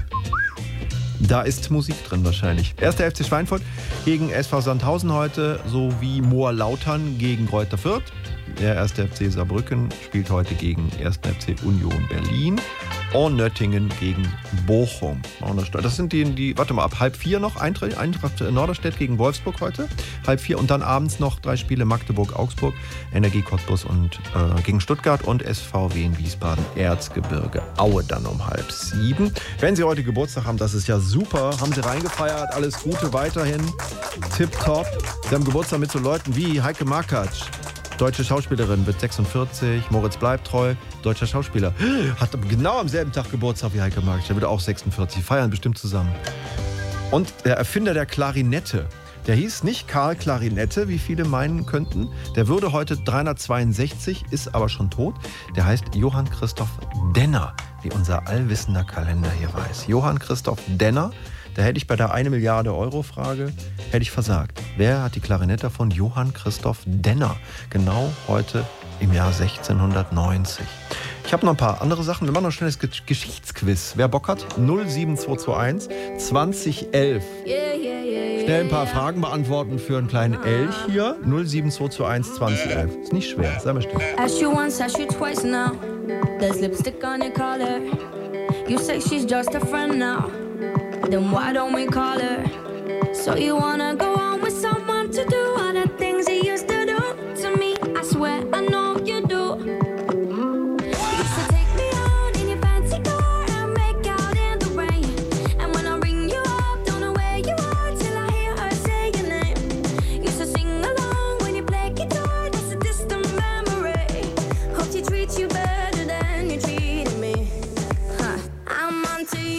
S3: Da ist Musik drin wahrscheinlich. Erster F C Schweinfurt gegen S V Sandhausen heute sowie Moorlautern gegen Greuther Fürth. Der erste F C Saarbrücken spielt heute gegen ersten F C Union Berlin. Und Nöttingen gegen Bochum. Das sind die, die, warte mal, ab halb vier noch Eintracht, Eintracht Norderstedt gegen Wolfsburg heute. Halb vier und dann abends noch drei Spiele Magdeburg, Augsburg, Energie Cottbus und äh, gegen Stuttgart und S V W in Wiesbaden, Erzgebirge Aue dann um halb sieben. Wenn Sie heute Geburtstag haben, das ist ja super. Haben Sie reingefeiert, alles Gute weiterhin. Tipptopp. Sie haben Geburtstag mit so Leuten wie Heike Makatsch. Deutsche Schauspielerin, wird sechsundvierzig. Moritz Bleibtreu, deutscher Schauspieler. Hat genau am selben Tag Geburtstag wie Heike Makatsch. Der wird auch sechsundvierzig. Feiern bestimmt zusammen. Und der Erfinder der Klarinette, der hieß nicht Karl Klarinette, wie viele meinen könnten. Der würde heute dreihundertzweiundsechzig, ist aber schon tot. Der heißt Johann Christoph Denner, wie unser allwissender Kalender hier weiß. Johann Christoph Denner, da hätte ich bei der eine Milliarde Euro Frage, hätte ich versagt. Wer hat die Klarinette von Johann Christoph Denner? Genau heute im Jahr sechzehnhundertneunzig. Ich habe noch ein paar andere Sachen. Wir machen noch ein schnelles Ge- Geschichtsquiz. Wer Bock hat? null sieben zwei zwei eins zwanzig elf. Schnell ein paar Fragen beantworten für einen kleinen Elch hier. null sieben zwei zwei eins zwanzig elf. Ist nicht schwer, sei mal still.
S5: Asked you once, asked you twice now. There's lipstick on your collar. You say she's just a friend now. Then why don't we call her? So you wanna go on with someone to do all the things he used to do to me? I swear I know you do. You used to take me out in your fancy car and make out in the rain. And when I ring you up, don't know where you are till I hear her say your name. Used to sing along when you play guitar, that's a distant memory. Hope she treats you better than you treated me. Huh. I'm onto you.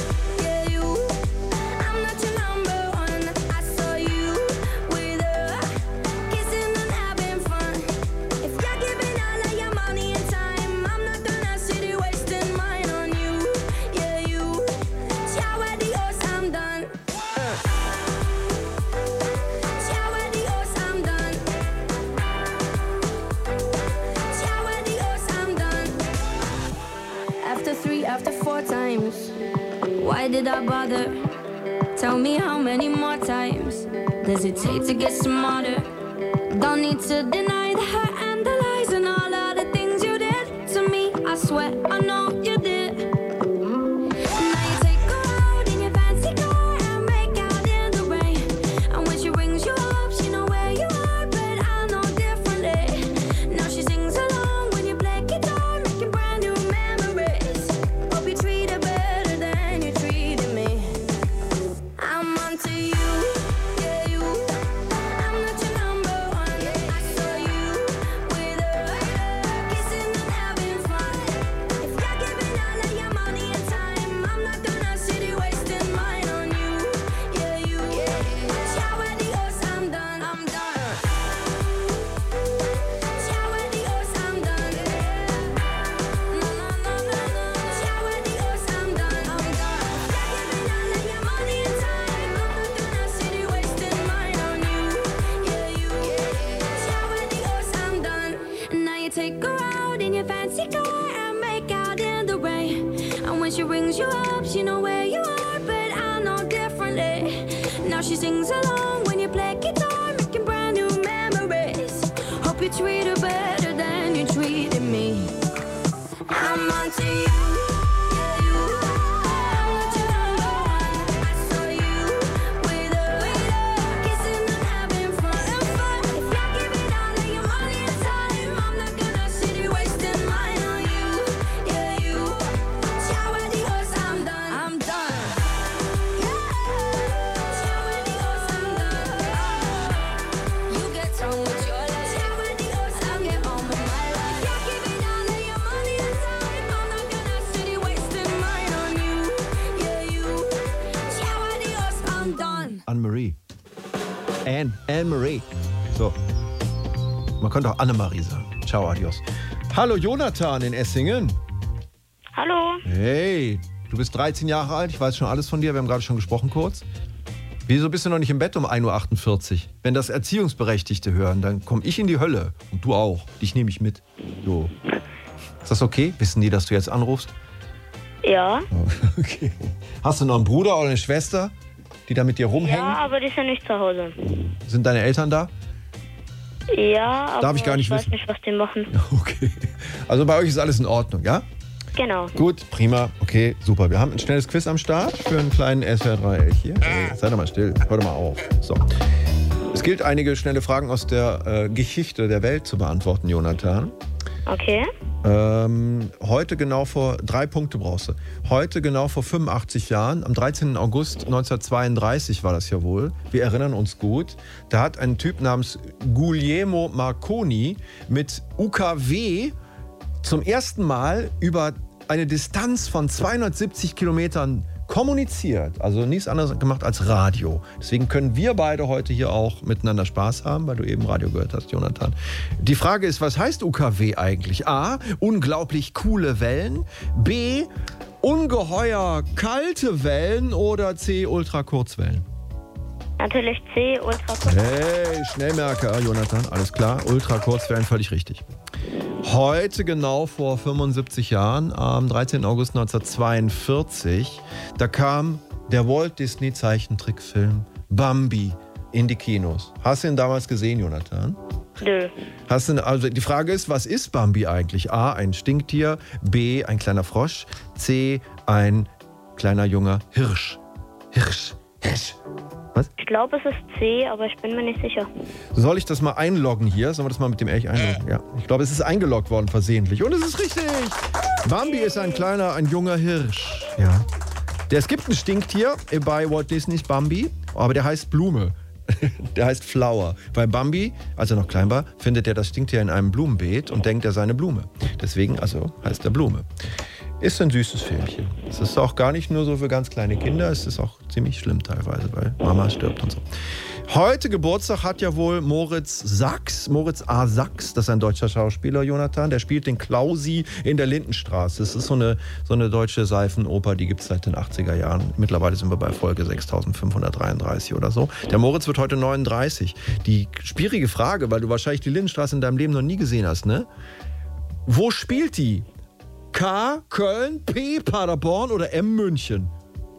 S5: Times. Why did I bother? Tell me how many more times does it take to get smarter? Don't need to deny the hurt and the lies and all of the things you did to me. I swear I know you did. Now you take her out in your fancy car and make out in the rain. And when she rings you up, she know where you are, but I know differently. Now she sings along when you play guitar, making brand new memories. Hope you treat her better than you treated me. I'm onto you. Yeah, you. I'm not your number one. I saw you with her, kissing and having fun. If you're giving all of your money and time, I'm not gonna sit here wasting mine on you. Yeah, you. Ciao, adios, I'm done. I'm done. Ciao, adios, I'm done. No, no, no, no, no. Ciao, adios, I'm done. I'm done. If you're giving all of your money and time, I'm not gonna sit here wasting mine on you. Yeah, you. Ciao, adios, I'm done. Now you take her out in your fancy car and make out in the rain. And when she rings you up, she know where you are, but I know differently. Now she sings along when you play guitar, making brand new memories. Hope you treat her better than you treated me. I'm onto you. Yeah, you. I'm not your number one. I saw you with her, kissing and having fun. If you're giving all of your money and time, I'm not gonna sit here wasting mine on you. Yeah, you. Ciao, adios, I'm done. I'm done. Ciao, adios, I'm done. You get on with your life. Ciao, adios, I'll get on with my life. If you're giving all of your money and time, I'm not gonna sit here wasting mine on you. Yeah, you. Ciao, adios, I'm done.
S3: Anne-Marie. Anne, Anne-Marie. So. Man könnte auch Annemarie sagen. Ciao, adios. Hallo Jonathan in Essingen.
S13: Hallo.
S3: Hey, du bist dreizehn Jahre alt. Ich weiß schon alles von dir. Wir haben gerade schon gesprochen kurz. Wieso bist du noch nicht im Bett um ein Uhr achtundvierzig? Wenn das Erziehungsberechtigte hören, dann komme ich in die Hölle. Und du auch. Dich nehme ich mit. So. Ist das okay? Wissen die, dass du jetzt anrufst?
S13: Ja.
S3: Okay. Hast du noch einen Bruder oder eine Schwester, die da mit dir rumhängen?
S13: Ja, aber die ist ja nicht zu Hause.
S3: Sind deine Eltern da?
S13: Ja, aber
S3: Darf ich gar nicht
S13: ich weiß
S3: wissen.
S13: nicht, was die machen.
S3: Okay. Also bei euch ist alles in Ordnung, ja?
S13: Genau.
S3: Gut, prima. Okay, super. Wir haben ein schnelles Quiz am Start für einen kleinen S W R drei Elch hier. Hey, sei doch mal still. Hör doch mal auf. So. Es gilt, einige schnelle Fragen aus der äh, Geschichte der Welt zu beantworten, Jonathan.
S13: Okay.
S3: Ähm, heute genau vor, drei Punkte brauchst du. Heute genau vor fünfundachtzig Jahren, am dreizehnten August neunzehnhundertzweiunddreißig war das ja wohl. Wir erinnern uns gut. Da hat ein Typ namens Guglielmo Marconi mit U K W zum ersten Mal über eine Distanz von zweihundertsiebzig Kilometern kommuniziert, also nichts anderes gemacht als Radio. Deswegen können wir beide heute hier auch miteinander Spaß haben, weil du eben Radio gehört hast, Jonathan. Die Frage ist, was heißt U K W eigentlich? A, unglaublich coole Wellen, B, ungeheuer kalte Wellen oder C, Ultrakurzwellen?
S13: Natürlich C, Ultrakurzwellen.
S3: Hey, Schnellmerker, Jonathan, alles klar. Ultrakurzwellen, völlig richtig. Heute genau vor fünfundsiebzig Jahren, am dreizehnten August neunzehnhundertzweiundvierzig, da kam der Walt Disney Zeichentrickfilm Bambi in die Kinos. Hast du ihn damals gesehen, Jonathan?
S13: Nö.
S3: Hast du, also die Frage ist, was ist Bambi eigentlich? A, ein Stinktier, B, ein kleiner Frosch, C, ein kleiner junger Hirsch. Hirsch, Hirsch. Was?
S13: Ich glaube, es ist C, aber ich bin mir nicht sicher.
S3: Soll ich das mal einloggen hier? Sollen wir das mal mit dem Elch einloggen? Ja. Ich glaube, es ist eingeloggt worden versehentlich. Und es ist richtig. Bambi ist ein kleiner, ein junger Hirsch. Ja. Der, es gibt ein Stinktier bei Walt Disneys Bambi, aber der heißt Blume. Der heißt Flower. Weil Bambi, als er noch klein war, findet er das Stinktier in einem Blumenbeet und denkt, er sei eine Blume. Deswegen also heißt er Blume. Ist ein süßes Filmchen. Es ist auch gar nicht nur so für ganz kleine Kinder, es ist auch ziemlich schlimm teilweise, weil Mama stirbt und so. Heute Geburtstag hat ja wohl Moritz Sachs, Moritz A. Sachs, das ist ein deutscher Schauspieler, Jonathan, der spielt den Klausi in der Lindenstraße. Das ist so eine, so eine deutsche Seifenoper, die gibt es seit den achtziger Jahren. Mittlerweile sind wir bei Folge sechstausendfünfhundertdreiunddreißig oder so. Der Moritz wird heute neununddreißig. Die schwierige Frage, weil du wahrscheinlich die Lindenstraße in deinem Leben noch nie gesehen hast, ne? Wo spielt die? K, Köln, P, Paderborn oder M, München?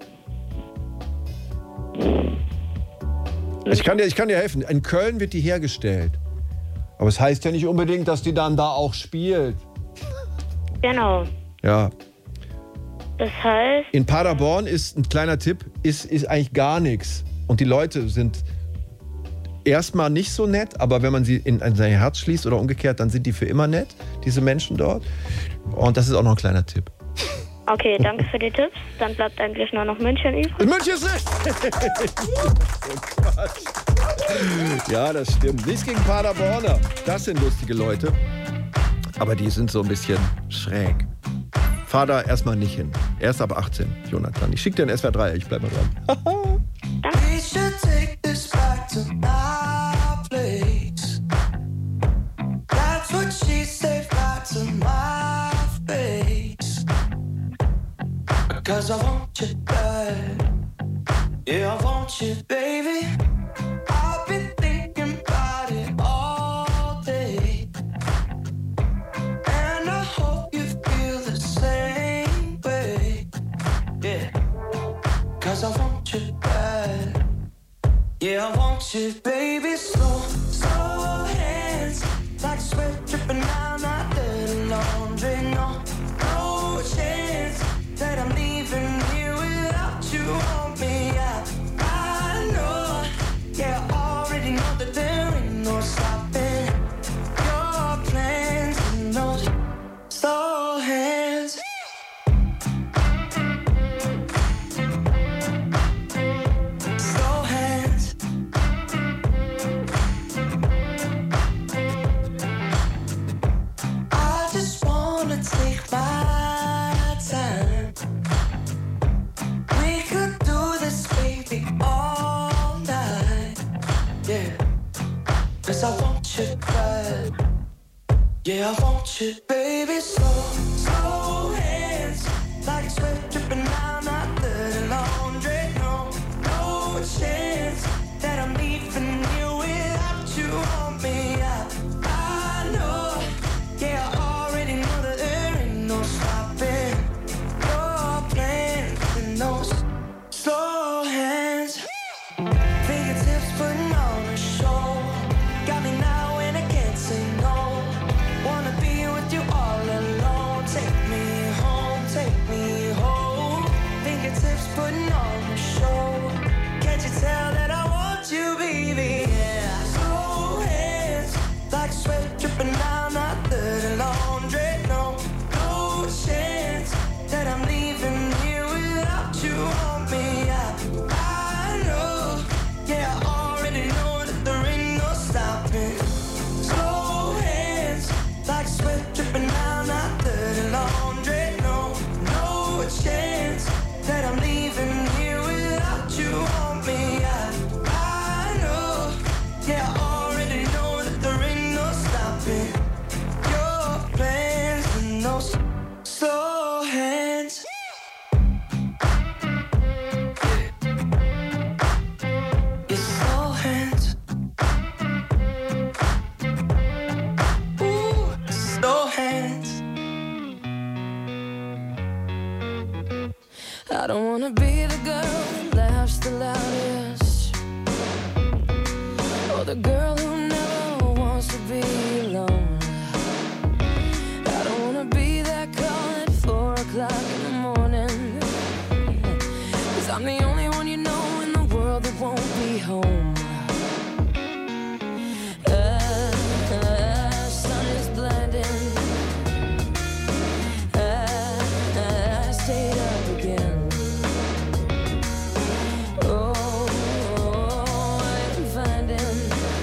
S3: Ich kann dir, ich kann dir helfen. In Köln wird die hergestellt. Aber es heißt ja nicht unbedingt, dass die dann da auch spielt.
S13: Genau.
S3: Ja.
S13: Das heißt...
S3: In Paderborn ist ein kleiner Tipp, ist, ist eigentlich gar nichts. Und die Leute sind erstmal nicht so nett, aber wenn man sie in, in sein Herz schließt oder umgekehrt, dann sind die für immer nett, diese Menschen dort. Und das ist auch noch ein kleiner Tipp.
S13: Okay, danke für die Tipps. Dann bleibt eigentlich nur noch München übrig.
S3: München ist richtig! Oh Quatsch. Ja, das stimmt. Nichts gegen Paderborner. Das sind lustige Leute. Aber die sind so ein bisschen schräg. Fahr da erstmal nicht hin. Erst ab achtzehn, Jonathan. Ich schicke dir einen S W R drei, ich bleib mal dran.
S10: We should take this back to my place. That's what she said right to my face. Cause I want you bad. Yeah, I want you, baby. I've been thinking about it all day. And I hope you feel the same way. Yeah. Cause I want you bad. Yeah, I want you, baby. Slow, slow hands. Like sweat dripping down my dirty laundry. No, no chance that I'm leaving here without you on me. I, I know, yeah, I already know that there ain't no stopping your plans in those slow hands. Slow hands. I just wanna take my time. We could do this, baby, all night. Yeah, cause I want you bad. Yeah, I want you, baby, slow, slow hands. Like sweat dripping down my dirty laundry. No, no chance that I'm leaving you without you on me. I, I know, yeah, I already know that there ain't no stopping your plans in those slow hands. Fingertips putting on a show. Got me now and I can't say no. Wanna be with you all alone. Take me home, take me home. Fingertips putting on a show. Can't you tell that I want you, baby? Yeah. Slow hands, like sweat dripping down my dirty laundry. No, no chance that I'm leaving here without you on me. I, I know, yeah, I already know that there ain't no stopping. Slow hands, like sweat dripping down my dirty laundry. No,
S5: I don't wanna be the girl that laughs the loudest, or the girl who never wants to be alone. I don't wanna be that call at four o'clock in the morning, 'cause I'm the only one you know in the world that won't be home. Uh, uh, sun is blinding. Uh, I stayed up again. Oh, I'm finding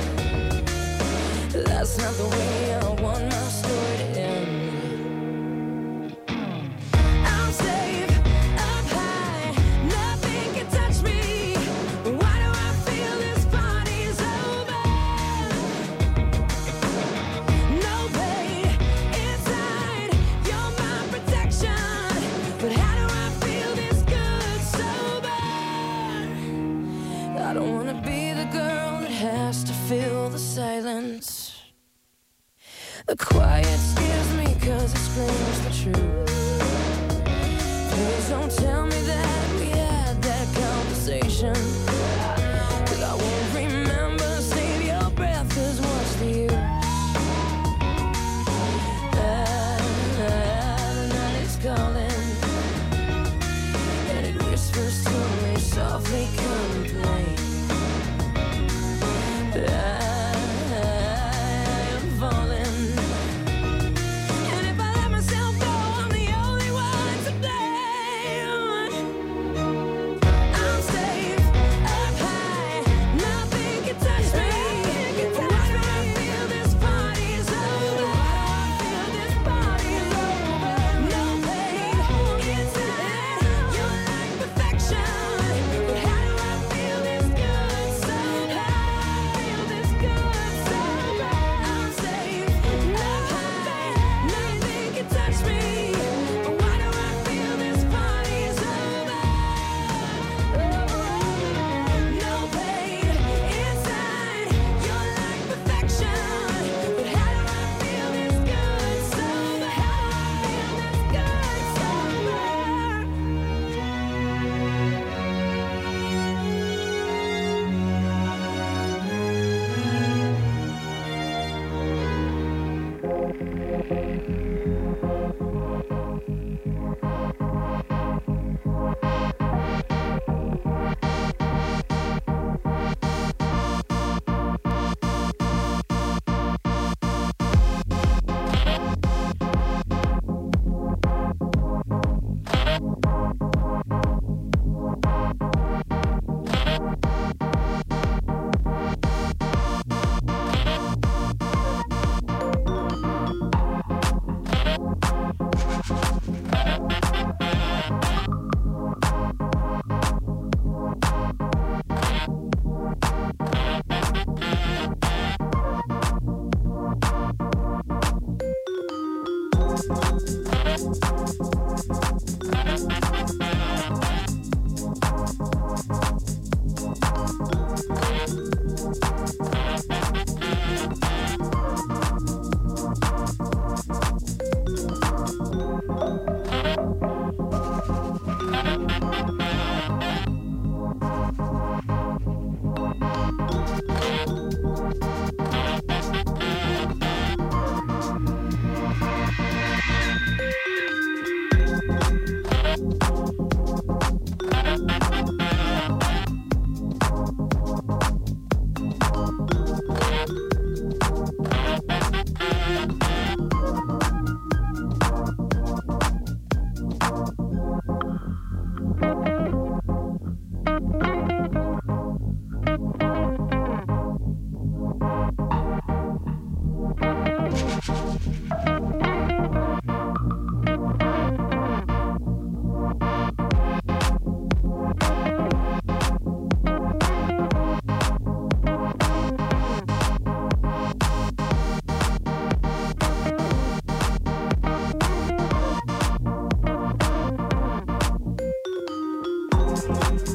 S5: that's not the way I want my story to end. I'm safe up high, nothing can touch me. Why do I feel this party's over? No pain inside, you're my protection. But how do I feel this good sober? I don't wanna be the girl that has to fill the silence. The quiet scares me 'cause it screams the truth. Please don't tell me that we had that conversation, 'cause I won't remember. Save your breath, 'cause what's the use? Ah, the night is calling, and it whispers to me softly, complain. I am falling, and if I let myself go, I'm the only one to blame. I'm safe up high, nothing can touch me. Why do I feel this party's over? Feel this party's over. No pain inside, you're like perfection. But how do I feel this good sober? Feel this good sober. I'm safe up high, nothing can touch me. Why do I feel this party's over? No pain inside, you're like perfection. But how do I feel this good sober? How do I feel this good sober?
S7: Thank you.